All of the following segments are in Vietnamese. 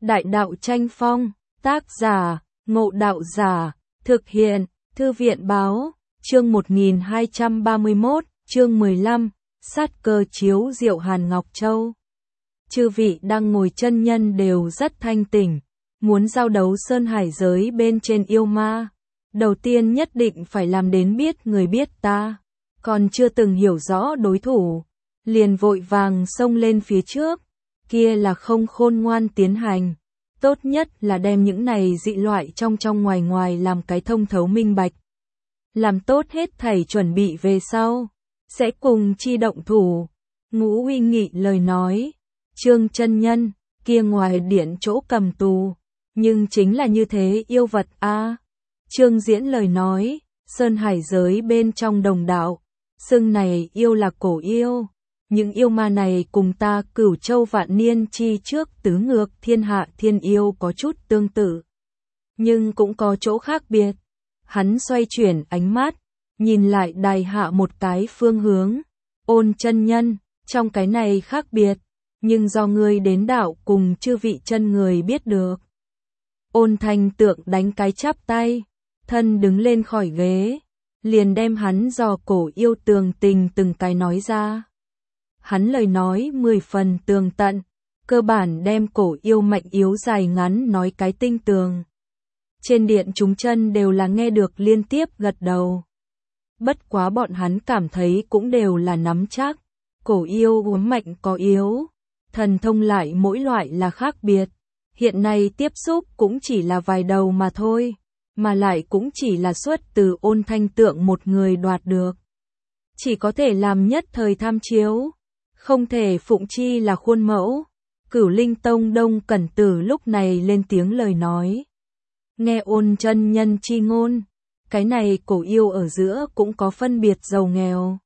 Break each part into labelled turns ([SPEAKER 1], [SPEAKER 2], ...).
[SPEAKER 1] Đại đạo tranh phong, tác giả, Ngộ Đạo Giả, thực hiện, Thư viện báo, chương 1231, chương 15, sát cơ chiếu diệu Hàn Ngọc Châu. Chư vị đang ngồi chân nhân đều rất thanh tỉnh, muốn giao đấu sơn hải giới bên trên yêu ma. Đầu tiên nhất định phải làm đến biết người biết ta, còn chưa từng hiểu rõ đối thủ, liền vội vàng xông lên phía trước, kia là không khôn ngoan tiến hành. Tốt nhất là đem những này dị loại trong ngoài ngoài làm cái thông thấu minh bạch. Làm tốt hết thảy chuẩn bị về sau, sẽ cùng chi động thủ. Ngũ Huy Nghị lời nói, Trương chân nhân, kia ngoài điện chỗ cầm tù, nhưng chính là như thế yêu vật a. Trương Diễn lời nói, sơn hải giới bên trong đồng đạo, xưng này yêu là cổ yêu. Những yêu ma này cùng ta Cửu Châu vạn niên chi trước tứ ngược thiên hạ thiên yêu có chút tương tự, nhưng cũng có chỗ khác biệt. Hắn xoay chuyển ánh mắt, nhìn lại đài hạ một cái phương hướng. Ôn chân nhân, trong cái này khác biệt, nhưng do ngươi đến đạo cùng chư vị chân người biết được. Ôn Thanh Tượng đánh cái chắp tay, thân đứng lên khỏi ghế, liền đem hắn dò cổ yêu tường tình từng cái nói ra. Hắn lời nói 10 phần tường tận, cơ bản đem cổ yêu mạnh yếu dài ngắn nói cái tinh tường. Trên điện chúng chân đều là nghe được liên tiếp gật đầu. Bất quá bọn hắn cảm thấy cũng đều là nắm chắc. Cổ yêu gốm mạnh có yếu, thần thông lại mỗi loại là khác biệt. Hiện nay tiếp xúc cũng chỉ là vài đầu mà thôi, mà lại cũng chỉ là xuất từ Ôn Thanh Tượng một người đoạt được. Chỉ có thể làm nhất thời tham chiếu, không thể phụng chi là khuôn mẫu. Cửu Linh Tông Đông Cẩn Tử lúc này lên tiếng lời nói. Nghe Ôn chân nhân chi ngôn, cái này cổ yêu ở giữa cũng có phân biệt giàu nghèo.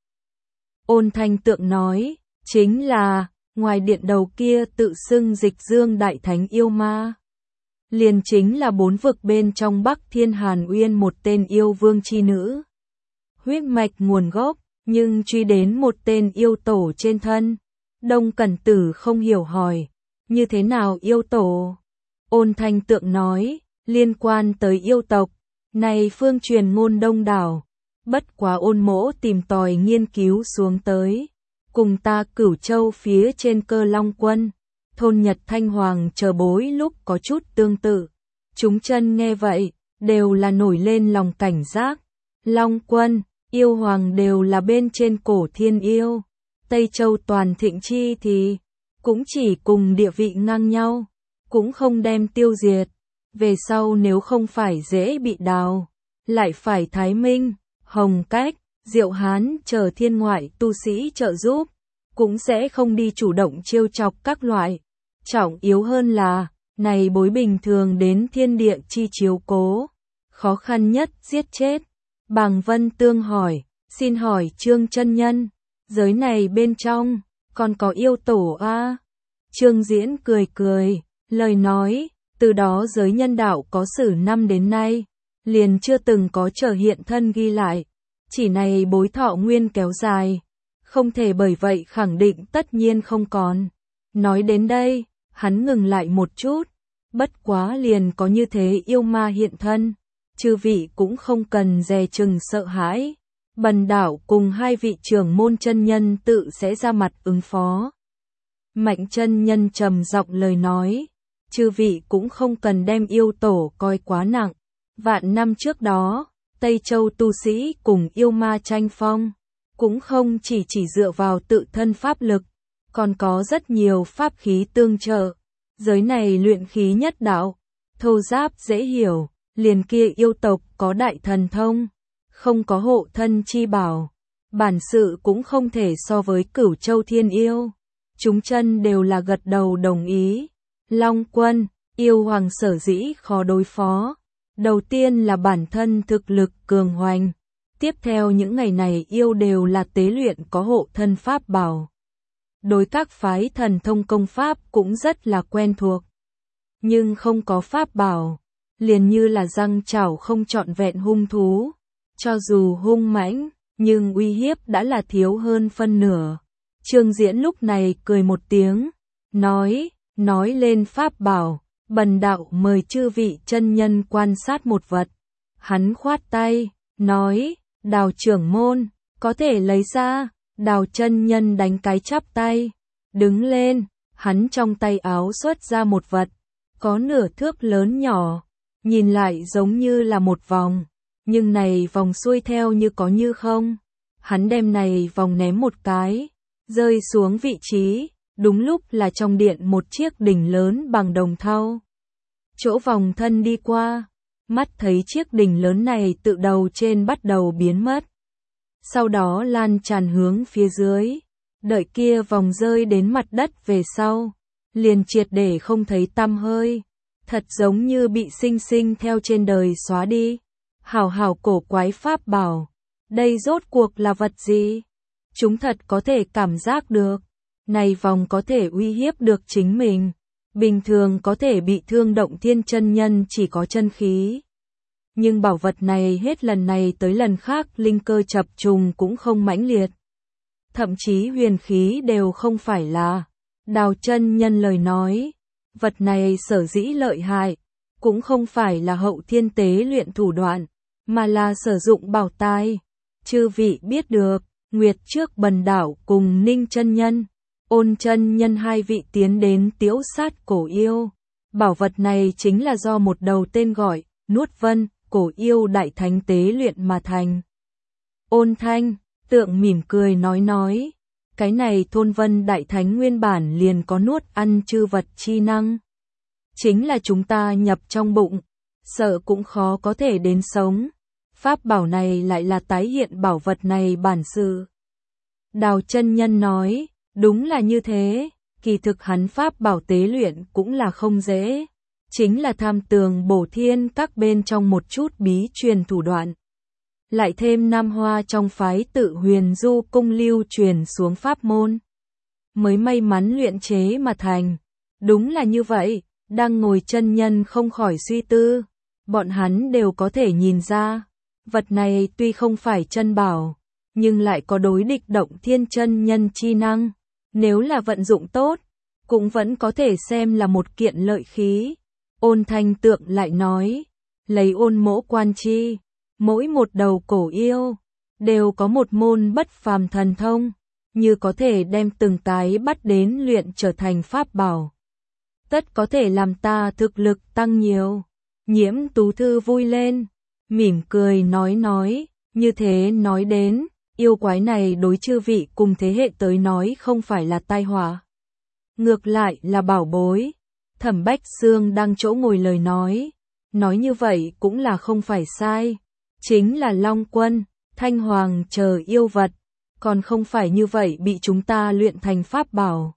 [SPEAKER 1] Ôn Thanh Tượng nói, chính là, ngoài điện đầu kia tự xưng Dịch Dương Đại Thánh yêu ma. Liền chính là 4 vực bên trong Bắc Thiên Hàn Uyên một tên yêu vương chi nữ. Huyết mạch nguồn gốc, nhưng truy đến một tên yêu tổ trên thân. Đông Cẩn Tử không hiểu hỏi, như thế nào yêu tổ? Ôn Thanh Tượng nói, liên quan tới yêu tộc, này phương truyền ngôn đông đảo. Bất quá Ôn mỗ tìm tòi nghiên cứu xuống tới, cùng ta Cửu Châu phía trên Cơ Long Quân, thôn Nhật Thanh Hoàng chờ bối lúc có chút tương tự. Chúng chân nghe vậy, đều là nổi lên lòng cảnh giác. Long Quân, yêu hoàng đều là bên trên cổ thiên yêu. Tây Châu toàn thịnh chi thì cũng chỉ cùng địa vị ngang nhau, cũng không đem tiêu diệt. Về sau nếu không phải dễ bị đào, lại phải Thái Minh, Hồng Cách, Diệu Hán chờ thiên ngoại tu sĩ trợ giúp, cũng sẽ không đi chủ động trêu chọc các loại. Trọng yếu hơn là, này bối bình thường đến thiên địa chi chiếu cố, khó khăn nhất giết chết. Bàng Vân Tương hỏi, xin hỏi Trương chân nhân, giới này bên trong, còn có yêu tổ a? Trương Diễn cười cười, lời nói, từ đó giới nhân đạo có sử năm đến nay, liền chưa từng có trở hiện thân ghi lại. Chỉ này bối thọ nguyên kéo dài, không thể bởi vậy khẳng định tất nhiên không còn. Nói đến đây, hắn ngừng lại một chút, bất quá liền có như thế yêu ma hiện thân, chư vị cũng không cần dè chừng sợ hãi. Bần đạo cùng 2 vị trưởng môn chân nhân tự sẽ ra mặt ứng phó. Mạnh chân nhân trầm giọng lời nói, chư vị cũng không cần đem yêu tổ coi quá nặng. Vạn năm trước đó, Tây Châu tu sĩ cùng yêu ma tranh phong, cũng không chỉ dựa vào tự thân pháp lực, còn có rất nhiều pháp khí tương trợ. Giới này luyện khí nhất đạo, thô giáp dễ hiểu, liền kia yêu tộc có đại thần thông, không có hộ thân chi bảo, bản sự cũng không thể so với Cửu Châu thiên yêu. Chúng chân đều là gật đầu đồng ý. Long Quân, yêu hoàng sở dĩ khó đối phó. Đầu tiên là bản thân thực lực cường hoành, tiếp theo những ngày này yêu đều là tế luyện có hộ thân pháp bảo. Đối các phái thần thông công pháp cũng rất là quen thuộc, nhưng không có pháp bảo, liền như là răng chảo không trọn vẹn hung thú. Cho dù hung mãnh, nhưng uy hiếp đã là thiếu hơn phân nửa. Trương Diễn lúc này cười một tiếng, nói lên pháp bảo, Bần đạo mời chư vị chân nhân quan sát một vật. Hắn khoát tay, nói, Đào trưởng môn, có thể lấy ra. Đào chân nhân đánh cái chắp tay, đứng lên, hắn trong tay áo xuất ra một vật, có nửa thước lớn nhỏ, nhìn lại giống như là một vòng, nhưng này vòng xuôi theo như có như không. Hắn đem này vòng ném một cái, rơi xuống vị trí, đúng lúc là trong điện một chiếc đỉnh lớn bằng đồng thau. Chỗ vòng thân đi qua, mắt thấy chiếc đỉnh lớn này tự đầu trên bắt đầu biến mất. Sau đó lan tràn hướng phía dưới, đợi kia vòng rơi đến mặt đất về sau, liền triệt để không thấy tăm hơi, thật giống như bị sinh sinh theo trên đời xóa đi. Hảo cổ quái pháp bảo, đây rốt cuộc là vật gì? Chúng thật có thể cảm giác được, này vòng có thể uy hiếp được chính mình, bình thường có thể bị thương động thiên chân nhân chỉ có chân khí. Nhưng bảo vật này hết lần này tới lần khác linh cơ chập trùng cũng không mãnh liệt. Thậm chí huyền khí đều không phải là. Đào chân nhân lời nói, vật này sở dĩ lợi hại, cũng không phải là hậu thiên tế luyện thủ đoạn, mà là sử dụng bảo tài. Chư vị biết được, Nguyệt trước bần đạo cùng Ninh chân nhân, Ôn chân nhân hai vị tiến đến tiễu sát cổ yêu. Bảo vật này chính là do một đầu tên gọi, Nuốt Vân, cổ yêu đại thánh tế luyện mà thành. Ôn Thanh, tượng mỉm cười nói, cái này Thôn Vân đại thánh nguyên bản liền có nuốt ăn chư vật chi năng. Chính là chúng ta nhập trong bụng, sợ cũng khó có thể đến sống. Pháp bảo này lại là tái hiện bảo vật này bản sự. Đào chân nhân nói, đúng là như thế, kỳ thực hắn pháp bảo tế luyện cũng là không dễ. Chính là tham tường bổ thiên các bên trong một chút bí truyền thủ đoạn. Lại thêm Nam Hoa trong phái Tự Huyền Du cung lưu truyền xuống pháp môn. Mới may mắn luyện chế mà thành. Đúng là như vậy, đang ngồi chân nhân không khỏi suy tư. Bọn hắn đều có thể nhìn ra. Vật này tuy không phải chân bảo, nhưng lại có đối địch động thiên chân nhân chi năng. Nếu là vận dụng tốt, cũng vẫn có thể xem là một kiện lợi khí. Ôn Thanh tượng lại nói, lấy ôn mỗ quan chi, mỗi một đầu cổ yêu, đều có một môn bất phàm thần thông, như có thể đem từng cái bắt đến luyện trở thành pháp bảo. Tất có thể làm ta thực lực tăng nhiều. Nhiễm Tú Thư vui lên, mỉm cười nói, như thế nói đến, yêu quái này đối chư vị cùng thế hệ tới nói không phải là tai họa. Ngược lại là bảo bối. Thẩm Bách Xương đang chỗ ngồi lời nói như vậy cũng là không phải sai. Chính là Long Quân, Thanh Hoàng chờ yêu vật, còn không phải như vậy bị chúng ta luyện thành pháp bảo.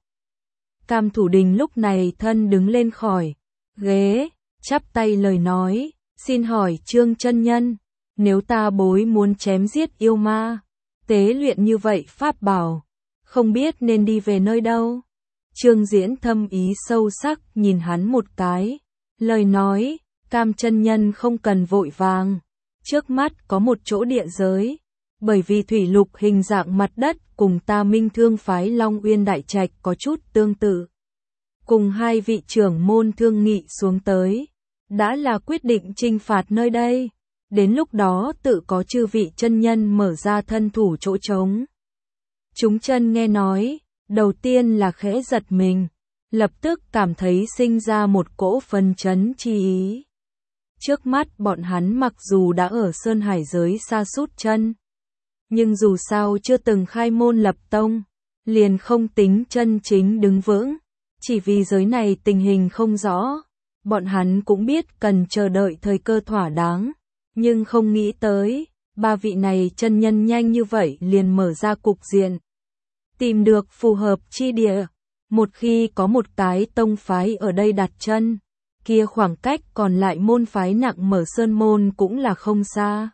[SPEAKER 1] Cam Thủ Đình lúc này thân đứng lên khỏi ghế, chắp tay lời nói, xin hỏi Trương chân nhân, nếu ta bối muốn chém giết yêu ma, tế luyện như vậy pháp bảo, không biết nên đi về nơi đâu. Trương Diễn thâm ý sâu sắc nhìn hắn một cái, lời nói, Cam chân nhân không cần vội vàng, trước mắt có một chỗ địa giới, bởi vì thủy lục hình dạng mặt đất cùng ta Minh Thương phái Long Uyên Đại Trạch có chút tương tự. Cùng hai vị trưởng môn thương nghị xuống tới, đã là quyết định trinh phạt nơi đây, đến lúc đó tự có chư vị chân nhân mở ra thân thủ chỗ trống. Chúng chân nghe nói, đầu tiên là khẽ giật mình, lập tức cảm thấy sinh ra một cỗ phấn chấn chi ý. Trước mắt bọn hắn mặc dù đã ở Sơn Hải giới xa sút chân, nhưng dù sao chưa từng khai môn lập tông, liền không tính chân chính đứng vững, chỉ vì giới này tình hình không rõ, bọn hắn cũng biết cần chờ đợi thời cơ thỏa đáng, nhưng không nghĩ tới, ba vị này chân nhân nhanh như vậy liền mở ra cục diện. Tìm được phù hợp chi địa, một khi có một cái tông phái ở đây đặt chân, kia khoảng cách còn lại môn phái nặng mở sơn môn cũng là không xa.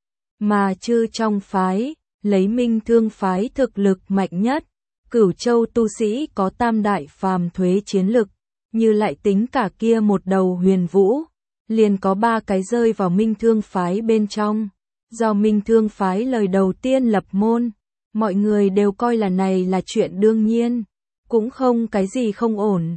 [SPEAKER 1] Mà chư trong phái, lấy Minh Thương phái thực lực mạnh nhất, Cửu Châu tu sĩ có tam đại phàm thuế chiến lực, như lại tính cả kia một đầu Huyền Vũ, liền có ba cái rơi vào Minh Thương phái bên trong. Do Minh Thương phái lời đầu tiên lập môn, mọi người đều coi là này là chuyện đương nhiên, cũng không cái gì không ổn.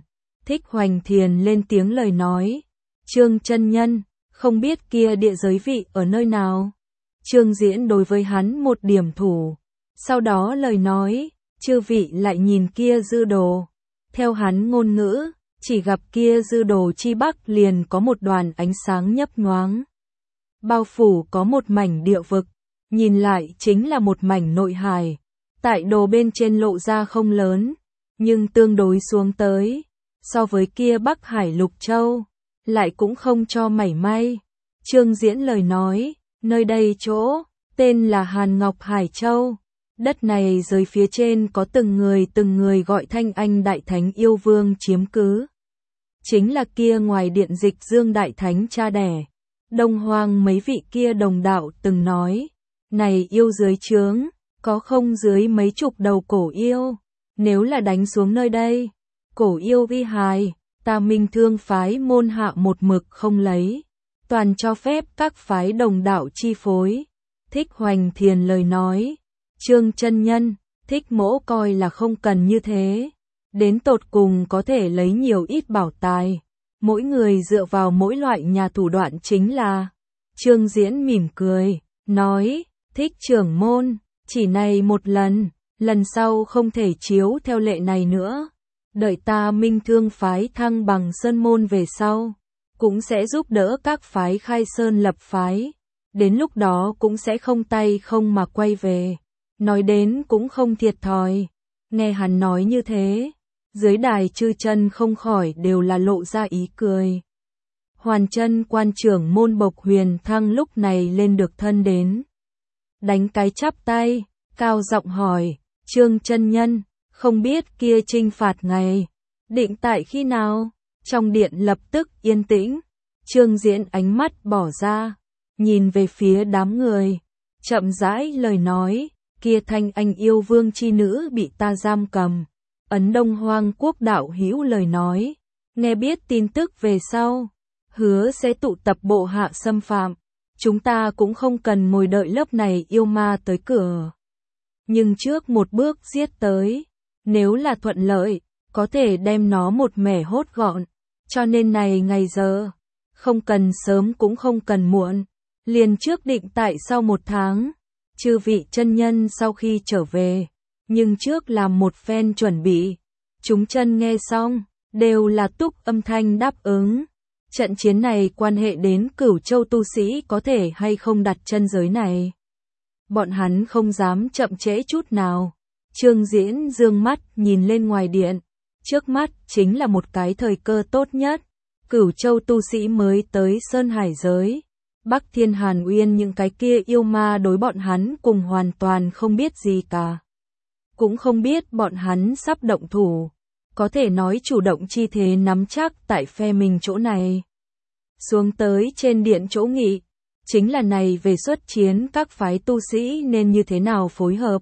[SPEAKER 1] Thích Hoành Thiền lên tiếng lời nói, Trương chân nhân, không biết kia địa giới vị ở nơi nào. Trương Diễn đối với hắn một điểm thủ, sau đó lời nói, chư vị lại nhìn kia dư đồ. Theo hắn ngôn ngữ, chỉ gặp kia dư đồ chi bắc liền có một đoàn ánh sáng nhấp nhoáng. Bao phủ có một mảnh địa vực, nhìn lại chính là một mảnh nội hải. Tại đồ bên trên lộ ra không lớn, nhưng tương đối xuống tới, so với kia Bắc Hải Lục Châu, lại cũng không cho mảy may. Trương Diễn lời nói, nơi đây chỗ, tên là Hàn Ngọc Hải Châu. Đất này dưới phía trên có từng người gọi Thanh Anh Đại Thánh Yêu Vương chiếm cứ. Chính là kia ngoài điện Dịch Dương Đại Thánh cha đẻ. Đông Hoang mấy vị kia đồng đạo từng nói, này yêu dưới trướng, có không dưới mấy chục đầu cổ yêu. Nếu là đánh xuống nơi đây, cổ yêu vi hài, ta Minh Thương phái môn hạ một mực không lấy. Toàn cho phép các phái đồng đạo chi phối. Thích Hoành Thiền lời nói, Trương chân nhân, Thích mỗ coi là không cần như thế. Đến tột cùng có thể lấy nhiều ít bảo tài. Mỗi người dựa vào mỗi loại nhà thủ đoạn chính là. Trương Diễn mỉm cười, nói, Thích trưởng môn, chỉ này một lần, lần sau không thể chiếu theo lệ này nữa. Đợi ta Minh Thương phái thăng bằng sơn môn về sau, cũng sẽ giúp đỡ các phái khai sơn lập phái. Đến lúc đó cũng sẽ không tay không mà quay về. Nói đến cũng không thiệt thòi. Nghe hắn nói như thế, dưới đài chư chân không khỏi đều là lộ ra ý cười. Hoàn chân quan trưởng môn Bộc Huyền Thăng lúc này lên được thân đến. Đánh cái chắp tay, cao giọng hỏi, Trương chân nhân, không biết kia trinh phạt ngày, định tại khi nào? Trong điện lập tức yên tĩnh, Trương Diễn ánh mắt bỏ ra, nhìn về phía đám người, chậm rãi lời nói, kia Thanh Anh yêu vương chi nữ bị ta giam cầm. Ấn Đông Hoang quốc đạo hữu lời nói, nghe biết tin tức về sau, hứa sẽ tụ tập bộ hạ xâm phạm, chúng ta cũng không cần ngồi đợi lớp này yêu ma tới cửa. Nhưng trước một bước giết tới, nếu là thuận lợi, có thể đem nó một mẻ hốt gọn, cho nên này ngày giờ, không cần sớm cũng không cần muộn, liền trước định tại sau 1 tháng, chư vị chân nhân sau khi trở về. Nhưng trước làm một phen chuẩn bị, chúng chân nghe xong, đều là túc âm thanh đáp ứng. Trận chiến này quan hệ đến Cửu Châu tu sĩ có thể hay không đặt chân giới này. Bọn hắn không dám chậm trễ chút nào. Trương Diễn dương mắt nhìn lên ngoài điện, trước mắt chính là một cái thời cơ tốt nhất. Cửu Châu tu sĩ mới tới Sơn Hải giới, Bắc Thiên Hàn Uyên những cái kia yêu ma đối bọn hắn cùng hoàn toàn không biết gì cả. Cũng không biết bọn hắn sắp động thủ, có thể nói chủ động chi thế nắm chắc tại phe mình chỗ này. Xuống tới trên điện chỗ nghị, chính là này về xuất chiến các phái tu sĩ nên như thế nào phối hợp.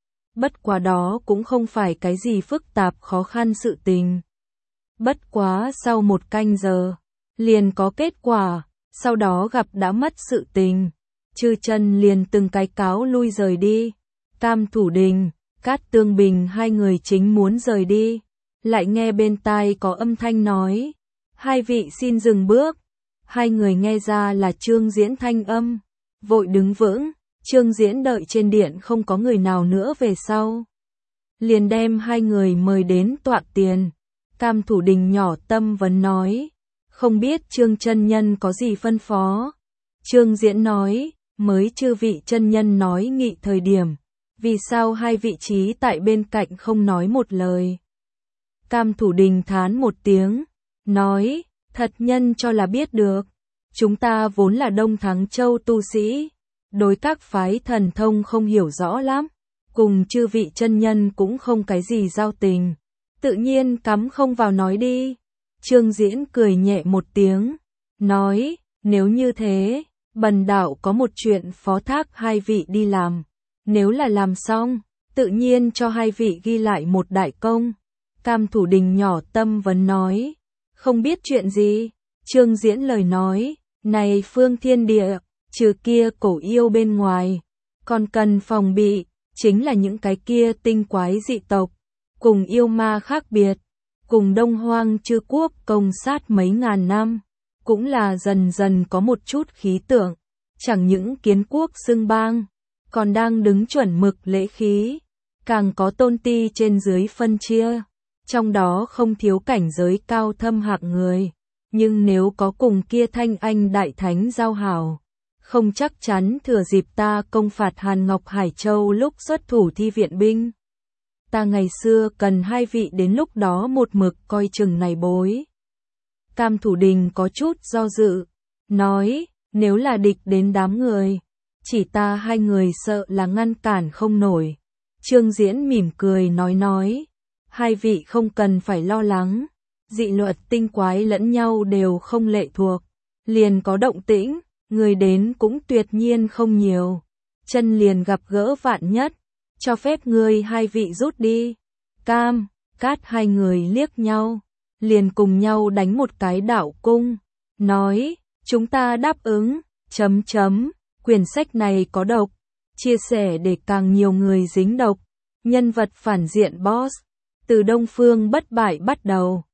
[SPEAKER 1] Bất quá đó cũng không phải cái gì phức tạp khó khăn sự tình. Bất quá sau 1 canh giờ, liền có kết quả, sau đó gặp đã mất sự tình. Chư chân liền từng cái cáo lui rời đi. Cam Thủ Đình, Cát Tương Bình hai người chính muốn rời đi, lại nghe bên tai có âm thanh nói, hai vị xin dừng bước. Hai người nghe ra là Trương Diễn thanh âm, vội đứng vững. Trương Diễn đợi trên điện không có người nào nữa về sau, liền đem hai người mời đến tọa tiền. Cam Thủ Đình nhỏ tâm vấn nói, không biết Trương chân nhân có gì phân phó. Trương Diễn nói, mới chư vị chân nhân nói nghị thời điểm, vì sao hai vị trí tại bên cạnh không nói một lời. Cam Thủ Đình thán một tiếng, nói, thật nhân cho là biết được. Chúng ta vốn là Đông Thắng Châu tu sĩ, đối các phái thần thông không hiểu rõ lắm, cùng chư vị chân nhân cũng không cái gì giao tình, tự nhiên cắm không vào nói đi. Trương Diễn cười nhẹ một tiếng, nói, nếu như thế, bần đạo có một chuyện phó thác hai vị đi làm, nếu là làm xong, tự nhiên cho hai vị ghi lại một đại công. Cam Thủ Đình nhỏ tâm vấn nói, không biết chuyện gì. Trương Diễn lời nói, này phương thiên địa, trừ kia cổ yêu bên ngoài, còn cần phòng bị, chính là những cái kia tinh quái dị tộc, cùng yêu ma khác biệt, cùng Đông Hoang Chư Quốc công sát mấy ngàn năm, cũng là dần dần có một chút khí tượng, chẳng những kiến quốc xưng bang, còn đang đứng chuẩn mực lễ khí, càng có tôn ti trên dưới phân chia, trong đó không thiếu cảnh giới cao thâm hạng người, nhưng nếu có cùng kia Thanh Anh Đại Thánh giao hảo, không chắc chắn thừa dịp ta công phạt Hàn Ngọc Hải Châu lúc xuất thủ thi viện binh. Ta ngày xưa cần hai vị đến lúc đó một mực coi chừng này bối. Cam Thủ Đình có chút do dự, nói, nếu là địch đến đám người, chỉ ta hai người sợ là ngăn cản không nổi. Trương Diễn mỉm cười nói, hai vị không cần phải lo lắng, dị luật tinh quái lẫn nhau đều không lệ thuộc, liền có động tĩnh, người đến cũng tuyệt nhiên không nhiều, chân liền gặp gỡ vạn nhất, cho phép ngươi hai vị rút đi. Cam, Cát hai người liếc nhau, liền cùng nhau đánh một cái đạo cung, nói, chúng ta đáp ứng, quyển sách này có độc, chia sẻ để càng nhiều người dính độc, nhân vật phản diện boss, từ Đông Phương bất bại bắt đầu,